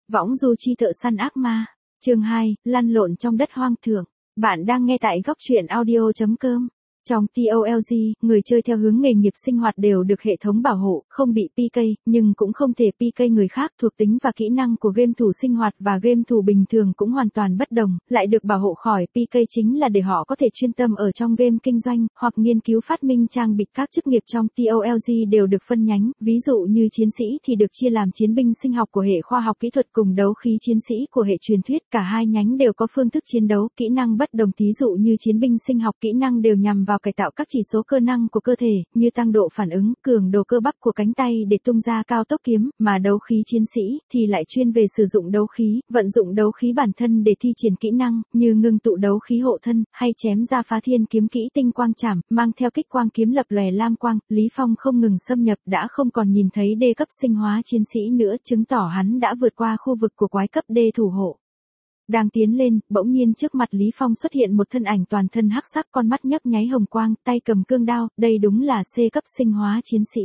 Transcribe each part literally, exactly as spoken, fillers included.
Võng du chi thợ săn ác ma. Chương hai, lăn lộn trong đất hoang thượng. Bạn đang nghe tại góc truyện audio chấm com. Trong tê o lờ giê, người chơi theo hướng nghề nghiệp sinh hoạt đều được hệ thống bảo hộ, không bị pê ca, nhưng cũng không thể pê ca người khác. Thuộc tính và kỹ năng của game thủ sinh hoạt và game thủ bình thường cũng hoàn toàn bất đồng, lại được bảo hộ khỏi pê ca chính là để họ có thể chuyên tâm ở trong game kinh doanh, hoặc nghiên cứu phát minh trang bị. Các chức nghiệp trong tê o lờ giê đều được phân nhánh, ví dụ như chiến sĩ thì được chia làm chiến binh sinh học của hệ khoa học kỹ thuật cùng đấu khí chiến sĩ của hệ truyền thuyết. Cả hai nhánh đều có phương thức chiến đấu, kỹ năng bất đồng. Thí dụ như chiến binh sinh học kỹ năng đều nhằm vào cải tạo các chỉ số cơ năng của cơ thể, như tăng độ phản ứng, cường độ cơ bắp của cánh tay để tung ra cao tốc kiếm, mà đấu khí chiến sĩ thì lại chuyên về sử dụng đấu khí, vận dụng đấu khí bản thân để thi triển kỹ năng, như ngưng tụ đấu khí hộ thân, hay chém ra phá thiên kiếm kỹ tinh quang chảm, mang theo kích quang kiếm lập lòe lam quang. Lý Phong không ngừng xâm nhập, đã không còn nhìn thấy D cấp sinh hóa chiến sĩ nữa, chứng tỏ hắn đã vượt qua khu vực của quái cấp D thủ hộ. Đang tiến lên, bỗng nhiên trước mặt Lý Phong xuất hiện một thân ảnh toàn thân hắc sắc, con mắt nhấp nháy hồng quang, tay cầm cương đao, đây đúng là C cấp sinh hóa chiến sĩ.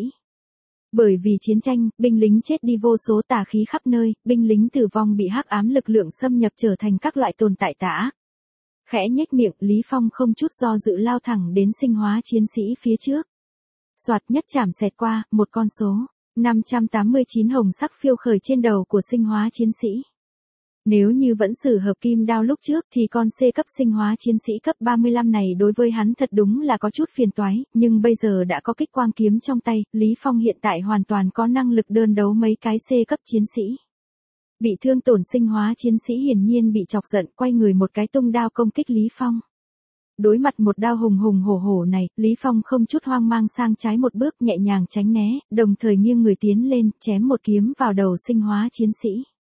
Bởi vì chiến tranh, binh lính chết đi vô số, tà khí khắp nơi, binh lính tử vong bị hắc ám lực lượng xâm nhập trở thành các loại tồn tại tà ác. Khẽ nhếch miệng, Lý Phong không chút do dự lao thẳng đến sinh hóa chiến sĩ phía trước. Soạt nhất chảm xẹt qua, một con số năm trăm tám mươi chín hồng sắc phiêu khởi trên đầu của sinh hóa chiến sĩ. Nếu như vẫn sử hợp kim đao lúc trước thì con C cấp sinh hóa chiến sĩ cấp ba mươi lăm này đối với hắn thật đúng là có chút phiền toái, nhưng bây giờ đã có kích quang kiếm trong tay, Lý Phong hiện tại hoàn toàn có năng lực đơn đấu mấy cái C cấp chiến sĩ. Bị thương tổn sinh hóa chiến sĩ hiển nhiên bị chọc giận, quay người một cái tung đao công kích Lý Phong. Đối mặt một đao hùng hùng hổ hổ này, Lý Phong không chút hoang mang sang trái một bước, nhẹ nhàng tránh né, đồng thời nghiêng người tiến lên, chém một kiếm vào đầu sinh hóa chiến sĩ.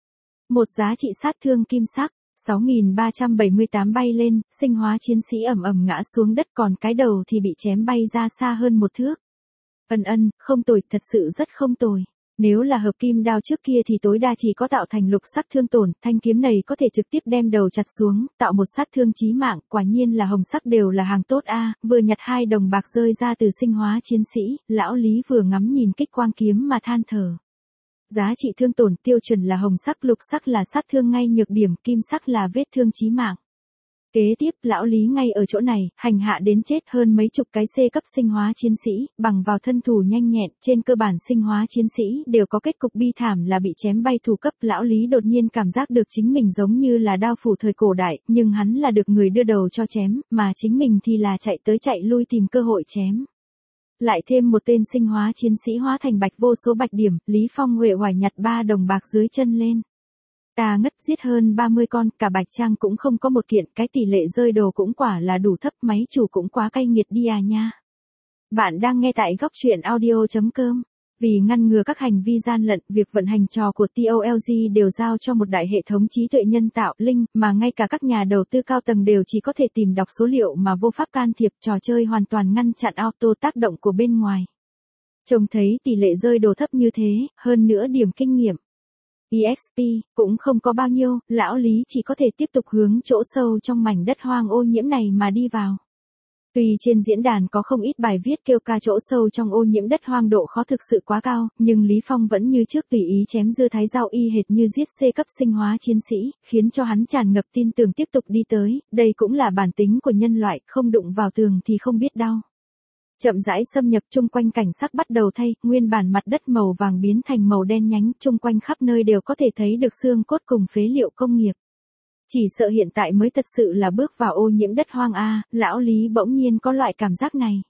Một giá trị sát thương kim sắc, sáu nghìn ba trăm bảy mươi tám bay lên, sinh hóa chiến sĩ ầm ầm ngã xuống đất, còn cái đầu thì bị chém bay ra xa hơn một thước. Ân ân, không tồi, thật sự rất không tồi. Nếu là hợp kim đao trước kia thì tối đa chỉ có tạo thành lục sắc thương tổn, thanh kiếm này có thể trực tiếp đem đầu chặt xuống, tạo một sát thương chí mạng, quả nhiên là hồng sắc đều là hàng tốt a. À. Vừa nhặt hai đồng bạc rơi ra từ sinh hóa chiến sĩ, lão Lý vừa ngắm nhìn kích quang kiếm mà than thở. Giá trị thương tổn tiêu chuẩn là hồng sắc, lục sắc là sát thương ngay nhược điểm, kim sắc là vết thương chí mạng. Kế tiếp, lão Lý ngay ở chỗ này, hành hạ đến chết hơn mấy chục cái C cấp sinh hóa chiến sĩ, bằng vào thân thủ nhanh nhẹn, trên cơ bản sinh hóa chiến sĩ đều có kết cục bi thảm là bị chém bay thủ cấp. Lão Lý đột nhiên cảm giác được chính mình giống như là đao phủ thời cổ đại, nhưng hắn là được người đưa đầu cho chém, mà chính mình thì là chạy tới chạy lui tìm cơ hội chém. Lại thêm một tên sinh hóa chiến sĩ hóa thành bạch vô số bạch điểm, Lý Phong uể oải nhặt ba đồng bạc dưới chân lên. Ta ngất, giết hơn ba mươi con, cả bạch trang cũng không có một kiện, cái tỷ lệ rơi đồ cũng quả là đủ thấp, máy chủ cũng quá cay nghiệt đi à nha. Bạn đang nghe tại góc truyện audio chấm com. Vì ngăn ngừa các hành vi gian lận, việc vận hành trò của tê o lờ giê đều giao cho một đại hệ thống trí tuệ nhân tạo, Linh, mà ngay cả các nhà đầu tư cao tầng đều chỉ có thể tìm đọc số liệu mà vô pháp can thiệp, trò chơi hoàn toàn ngăn chặn auto tác động của bên ngoài. Trông thấy tỷ lệ rơi đồ thấp như thế, hơn nữa điểm kinh nghiệm e ích pê cũng không có bao nhiêu, lão Lý chỉ có thể tiếp tục hướng chỗ sâu trong mảnh đất hoang ô nhiễm này mà đi vào. Tuy trên diễn đàn có không ít bài viết kêu ca chỗ sâu trong ô nhiễm đất hoang độ khó thực sự quá cao, nhưng Lý Phong vẫn như trước tùy ý chém dưa thái rau y hệt như giết C cấp sinh hóa chiến sĩ, khiến cho hắn tràn ngập tin tưởng tiếp tục đi tới, đây cũng là bản tính của nhân loại, không đụng vào tường thì không biết đau. Chậm rãi xâm nhập, chung quanh cảnh sắc bắt đầu thay, nguyên bản mặt đất màu vàng biến thành màu đen nhánh, chung quanh khắp nơi đều có thể thấy được xương cốt cùng phế liệu công nghiệp. Chỉ sợ hiện tại mới thật sự là bước vào ô nhiễm đất hoang a, lão Lý bỗng nhiên có loại cảm giác này.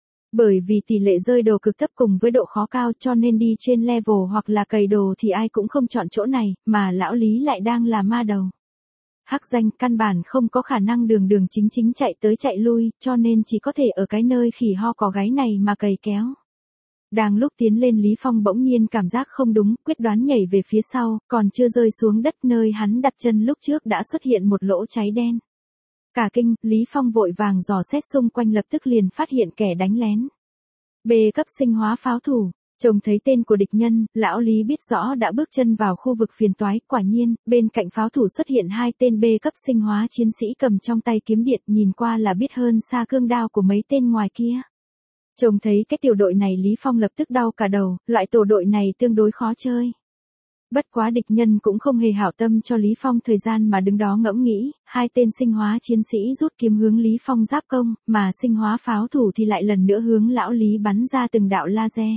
Bởi vì tỷ lệ rơi đồ cực thấp cùng với độ khó cao cho nên đi trên level hoặc là cày đồ thì ai cũng không chọn chỗ này, mà lão Lý lại đang là ma đầu. Hắc danh căn bản không có khả năng đường đường chính chính chạy tới chạy lui, cho nên chỉ có thể ở cái nơi khỉ ho có gáy này mà cày kéo. Đang lúc tiến lên, Lý Phong bỗng nhiên cảm giác không đúng, quyết đoán nhảy về phía sau, còn chưa rơi xuống đất nơi hắn đặt chân lúc trước đã xuất hiện một lỗ cháy đen. Cả kinh, Lý Phong vội vàng dò xét xung quanh, lập tức liền phát hiện kẻ đánh lén. B cấp sinh hóa pháo thủ. Trông thấy tên của địch nhân, lão Lý biết rõ đã bước chân vào khu vực phiền toái, quả nhiên, bên cạnh pháo thủ xuất hiện hai tên B cấp sinh hóa chiến sĩ cầm trong tay kiếm điện, nhìn qua là biết hơn xa cương đao của mấy tên ngoài kia. Trông thấy cái tiểu đội này, Lý Phong lập tức đau cả đầu, loại tổ đội này tương đối khó chơi. Bất quá địch nhân cũng không hề hảo tâm cho Lý Phong thời gian mà đứng đó ngẫm nghĩ, hai tên sinh hóa chiến sĩ rút kiếm hướng Lý Phong giáp công, mà sinh hóa pháo thủ thì lại lần nữa hướng lão Lý bắn ra từng đạo laser.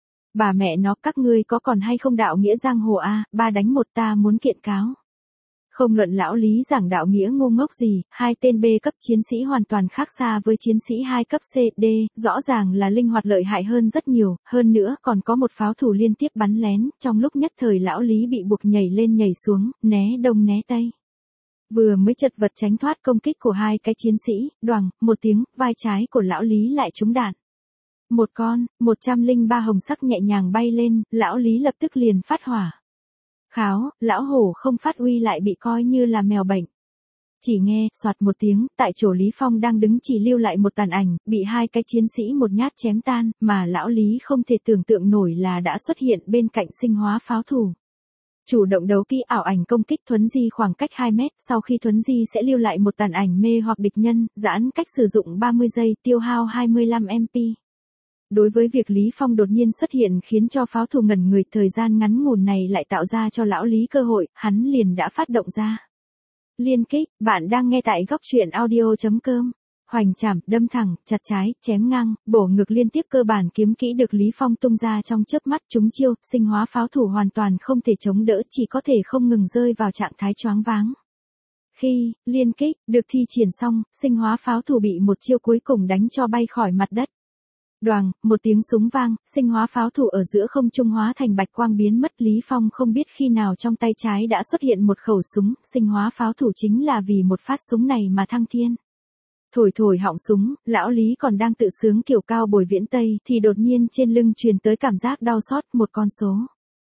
Bà mẹ nó, các ngươi có còn hay không đạo nghĩa giang hồ a, ba đánh một ta muốn kiện cáo. Không luận lão Lý giảng đạo nghĩa ngu ngốc gì, hai tên B cấp chiến sĩ hoàn toàn khác xa với chiến sĩ hai cấp C, D, rõ ràng là linh hoạt lợi hại hơn rất nhiều, hơn nữa còn có một pháo thủ liên tiếp bắn lén, trong lúc nhất thời lão Lý bị buộc nhảy lên nhảy xuống, né đông né tây. Vừa mới chật vật tránh thoát công kích của hai cái chiến sĩ, đoằng, một tiếng, vai trái của lão Lý lại trúng đạn. Một con, một trăm lẻ ba hồng sắc nhẹ nhàng bay lên, lão Lý lập tức liền phát hỏa. Kháo, lão hổ không phát uy lại bị coi như là mèo bệnh. Chỉ nghe, soạt một tiếng, tại chỗ Lý Phong đang đứng chỉ lưu lại một tàn ảnh, bị hai cái chiến sĩ một nhát chém tan, mà lão Lý không thể tưởng tượng nổi là đã xuất hiện bên cạnh sinh hóa pháo thủ. Chủ động đấu kỹ ảo ảnh công kích thuấn di khoảng cách hai mét, sau khi thuấn di sẽ lưu lại một tàn ảnh mê hoặc địch nhân, giãn cách sử dụng ba mươi giây, tiêu hao hai mươi lăm em pê. Đối với việc Lý Phong đột nhiên xuất hiện khiến cho pháo thủ ngẩn người, thời gian ngắn ngủn này lại tạo ra cho lão Lý cơ hội, hắn liền đã phát động ra. Liên kích, bạn đang nghe tại góc truyện audio chấm com. Hoành chảm, đâm thẳng, chặt trái, chém ngang, bổ ngược liên tiếp cơ bản kiếm kỹ được Lý Phong tung ra trong chớp mắt trúng chiêu, sinh hóa pháo thủ hoàn toàn không thể chống đỡ, chỉ có thể không ngừng rơi vào trạng thái choáng váng. Khi liên kích được thi triển xong, sinh hóa pháo thủ bị một chiêu cuối cùng đánh cho bay khỏi mặt đất. Đoàng, một tiếng súng vang, sinh hóa pháo thủ ở giữa không trung hóa thành bạch quang biến mất. Lý Phong không biết khi nào trong tay trái đã xuất hiện một khẩu súng, sinh hóa pháo thủ chính là vì một phát súng này mà thăng thiên. Thổi thổi họng súng, lão Lý còn đang tự sướng kiểu cao bồi viễn tây, thì đột nhiên trên lưng truyền tới cảm giác đau xót, một con số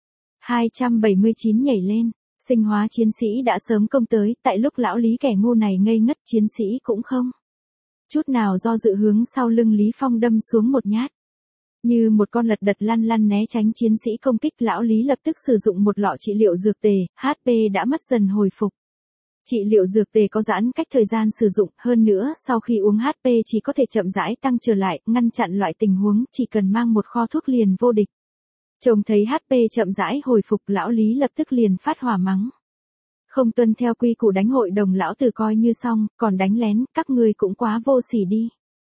hai trăm bảy mươi chín nhảy lên. Sinh hóa chiến sĩ đã sớm công tới, tại lúc lão Lý kẻ ngu này ngây ngất, chiến sĩ cũng không chút nào do dự hướng sau lưng Lý Phong đâm xuống một nhát. Như một con lật đật lăn lăn né tránh chiến sĩ công kích, lão Lý lập tức sử dụng một lọ trị liệu dược tề, hát pê đã mất dần hồi phục. Trị liệu dược tề có giãn cách thời gian sử dụng, hơn nữa sau khi uống hát pê chỉ có thể chậm rãi tăng trở lại, ngăn chặn loại tình huống chỉ cần mang một kho thuốc liền vô địch. Trông thấy hát pê chậm rãi hồi phục, lão Lý lập tức liền phát hỏa mắng. Không tuân theo quy củ đánh hội đồng lão tử coi như xong, còn đánh lén, các ngươi cũng quá vô sỉ đi.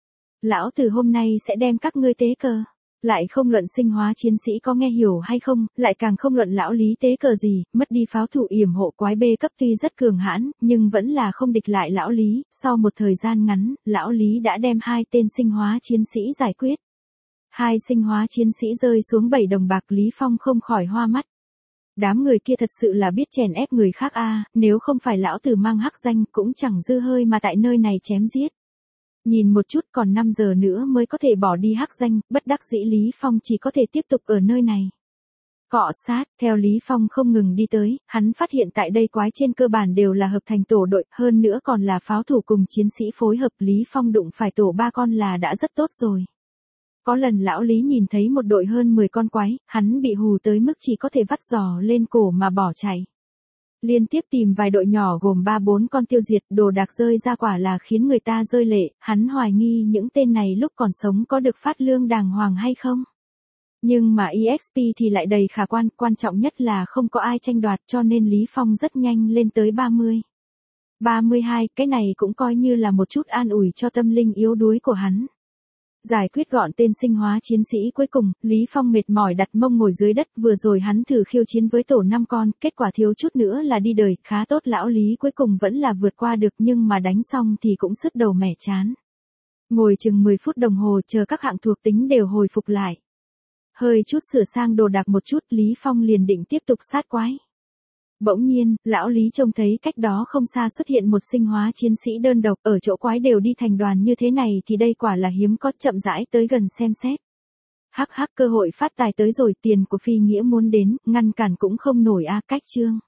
Lão tử hôm nay sẽ đem các ngươi tế cờ. Lại không luận sinh hóa chiến sĩ có nghe hiểu hay không, lại càng không luận lão Lý tế cờ gì, mất đi pháo thủ yểm hộ quái B cấp tuy rất cường hãn, nhưng vẫn là không địch lại lão Lý. Sau một thời gian ngắn, lão Lý đã đem hai tên sinh hóa chiến sĩ giải quyết. Hai sinh hóa chiến sĩ rơi xuống bảy đồng bạc, Lý Phong không khỏi hoa mắt. Đám người kia thật sự là biết chèn ép người khác a, nếu không phải lão tử mang hắc danh cũng chẳng dư hơi mà tại nơi này chém giết. Nhìn một chút còn năm giờ nữa mới có thể bỏ đi hắc danh, bất đắc dĩ Lý Phong chỉ có thể tiếp tục ở nơi này. Cọ sát, theo Lý Phong không ngừng đi tới, hắn phát hiện tại đây quái trên cơ bản đều là hợp thành tổ đội, hơn nữa còn là pháo thủ cùng chiến sĩ phối hợp. Lý Phong đụng phải tổ ba con là đã rất tốt rồi. Có lần lão Lý nhìn thấy một đội hơn mười con quái, hắn bị hù tới mức chỉ có thể vắt giò lên cổ mà bỏ chạy. Liên tiếp tìm vài đội nhỏ gồm ba bốn con tiêu diệt, đồ đạc rơi ra quả là khiến người ta rơi lệ, hắn hoài nghi những tên này lúc còn sống có được phát lương đàng hoàng hay không. Nhưng mà e ích pê thì lại đầy khả quan, quan trọng nhất là không có ai tranh đoạt, cho nên Lý Phong rất nhanh lên tới ba mươi. ba mươi hai, cái này cũng coi như là một chút an ủi cho tâm linh yếu đuối của hắn. Giải quyết gọn tên sinh hóa chiến sĩ cuối cùng, Lý Phong mệt mỏi đặt mông ngồi dưới đất, vừa rồi hắn thử khiêu chiến với tổ năm con, kết quả thiếu chút nữa là đi đời, khá tốt lão Lý cuối cùng vẫn là vượt qua được, nhưng mà đánh xong thì cũng sứt đầu mẻ chán. Ngồi chừng mười phút đồng hồ chờ các hạng thuộc tính đều hồi phục lại. Hơi chút sửa sang đồ đạc một chút, Lý Phong liền định tiếp tục sát quái. Bỗng nhiên, lão Lý trông thấy cách đó không xa xuất hiện một sinh hóa chiến sĩ đơn độc, ở chỗ quái đều đi thành đoàn như thế này thì đây quả là hiếm có, chậm rãi tới gần xem xét. Hắc hắc, cơ hội phát tài tới rồi, tiền của phi nghĩa muốn đến, ngăn cản cũng không nổi a, cách chương.